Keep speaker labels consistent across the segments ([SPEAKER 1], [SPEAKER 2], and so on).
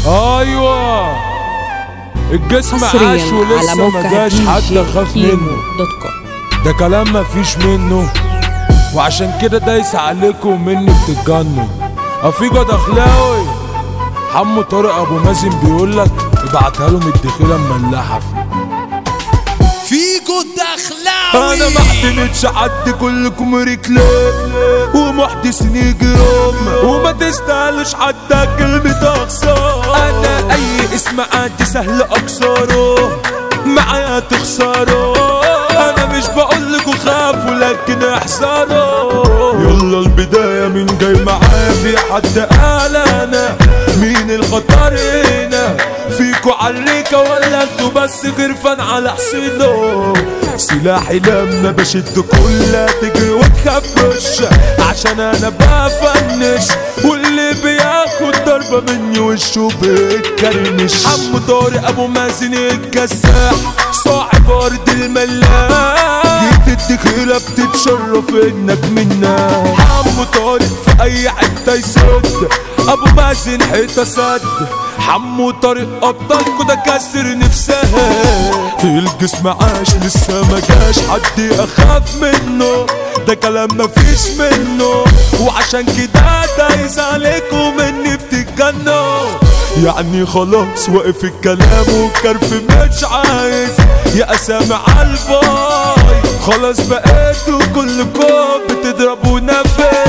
[SPEAKER 1] ايوه الجسم عاش ولسه ما جاش حد خاف منه. ده كلام ما فيش منه، وعشان كده دايس عليكم مني بتتجنوا. افيجو دخلاوي حمو طارق ابو مازن بيقولك ابعتها له من الدخيله مملحه
[SPEAKER 2] فيجو دخلاوي.
[SPEAKER 1] انا ما احتنتش حد، كلكم رجلين ومحدثين جرام وما تستاهلوش حتى كلمة اخسار. انا اي اسم عادي سهل اكسره، معايا تخسروا. انا مش بقولكوا خافوا لكن احذروا. يلا البداية مين جاي معايا؟ في حد قال انا مين الخطر هنا؟ فيكوا عالريكة ولا انتوا بس غرفان على حسينه؟ سلاحي لما بشد كلها تجري وتخفش، عشان انا بفنش واللي بياخد ضربة مني وشه بيتكرمش. حمو طارق ابو مازن الكساح صاحب ارض الملاح، جيت الدخيلة بتتشرف انك منا. حمو طارق في اي حتة يسد، ابو مازن حيطة سد. حمو طارق ابطالكوا ده كسر نفسها، الجسم عاش لسه ما جاش حد اخاف منه. ده كلام مفيش منه، وعشان كده دايس عليكم مني بتتجنوا. يعني خلاص واقف الكلام والكرف مش عايز يا سامع الباي. خلاص بقيتوا كلكم بتضربوا نفس،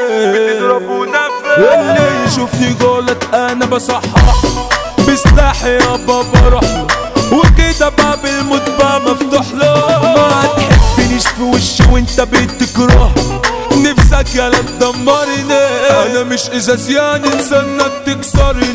[SPEAKER 1] اللي يشوفني غلط انا بصحح بسلاحي يابا بروح له، وكده باب الموت بقى مفتوح له. ما تحبنيش في وشي وانت بتكره، نفسك يا لا تدمرني. انا مش ازاز يعني انسانك تكسرني.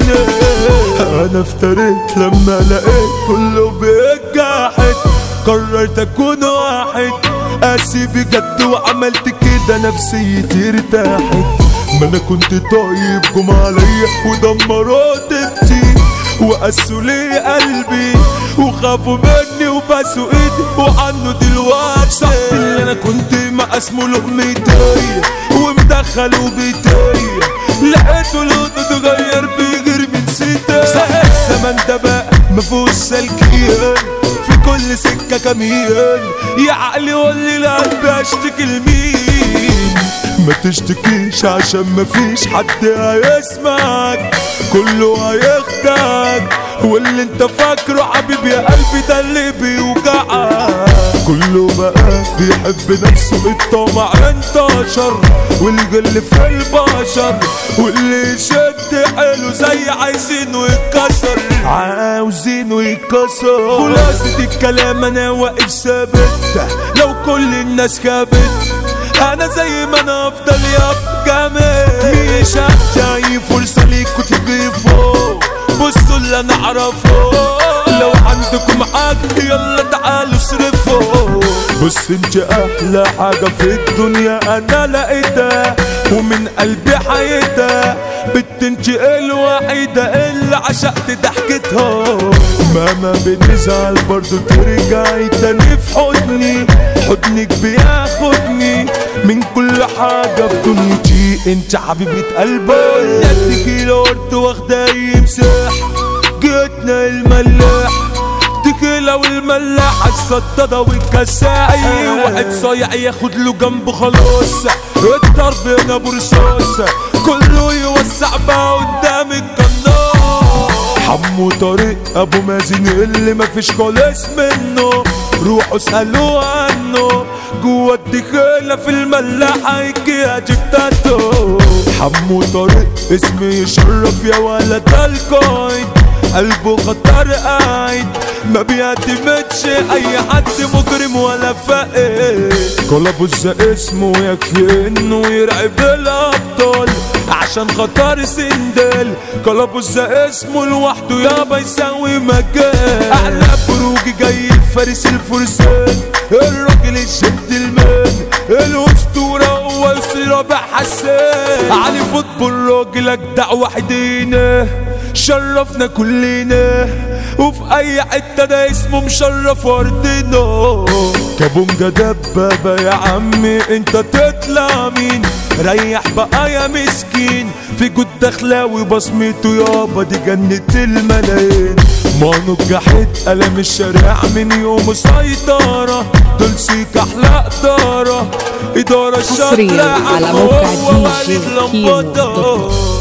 [SPEAKER 1] انا افتريت لما لقيت كله بيتجاحد، قررت اكون واحد قاسي بجد وعملت كده نفسيتي ارتاحت. ما انا كنت طيب جم عليا ودمروا طيبتي وقسوا لي قلبي وخافوا مني وباسوا ايدي وعنه دلوقتي. صاحبي اللي انا كنت مع اسمه لقمتي ومدخله بيتي، لقيته لونه اتغير بيغير من سيتي. صح الزمن ده بقى مفهوش سلكيان، في كل سكة كمين. يا عقلي قولي لقلبي اشتكي لمين؟ ما تشتكيش عشان مفيش حد هيسمعك، كله هيخدعك. واللي انت فاكره حبيبي يا قلبي ده اللي بيوجعك. كله بقى بيحب نفسه، الطمع انتشر والغل في البشر، واللي يشد حيله زي عايزينه يتكسر، عاوزينه يتكسر. خلاصة الكلام انا واقف ثابت، لو كل الناس خابت انا زي ما انا افضل يابقى جامد. مش هتلاقي فرصة ليكوا تضيفوا، بصوا اللي انا اعرفه. لو عندكم عقل يلا تعالوا اصرفوا. بص انت احلى حاجة في الدنيا انا لقيتها ومن قلبي حياتها. بنت انت الوحيدة اللي عشقت ضحكتها. مهما بنزعل برضو ترجعي تاني في حضني، حضنك بياخدني من كل حاجة في دنيتي. انت حبيبة قلبي نديكي الورد واخدة يمسح. جيتنا الملاح تكيلة والملاح الصدادة والكساح. اي واحد صايع ياخد له جنبه خلاص، الضرب هنا برصاص كله يوسع بقى قدام القناص. حمو طارق ابو مازن اللي مفيش خالص منه، روحوا اسألوا عنه جوا الدخيلة في الملاحة الجهاز بتاعته. حمو طارق اسم يشرف يا ولد القايد، قلبه خطر قايد ما بيعتمدش اي حد مجرم ولا فقير. كلابوزة اسمه يكفي انه يرعب الابطال عشان خطر سندل. كلابوزة اسمه لوحده يابا يساوي مجال. اعلى بروجي جاي الفارس الفرسان، الراجل الجد المان، الاسطورة هو يصير رابع حسان. علي فوتبول راجل اجدع وحدينا، شرفنا كلنا وفي اي حتة ده اسمه مشرف ارضنا. كابونجا دبابة يا عمي انت تطلع مين؟ ريح بقى يا مسكين في جود دخلاوي بصمته يابا دي جنة الملايين. ما نجحت قلم الشارع من يوم سيطرة دول سيك احلى إدارة
[SPEAKER 2] حصريا على موقع DJ كيمو.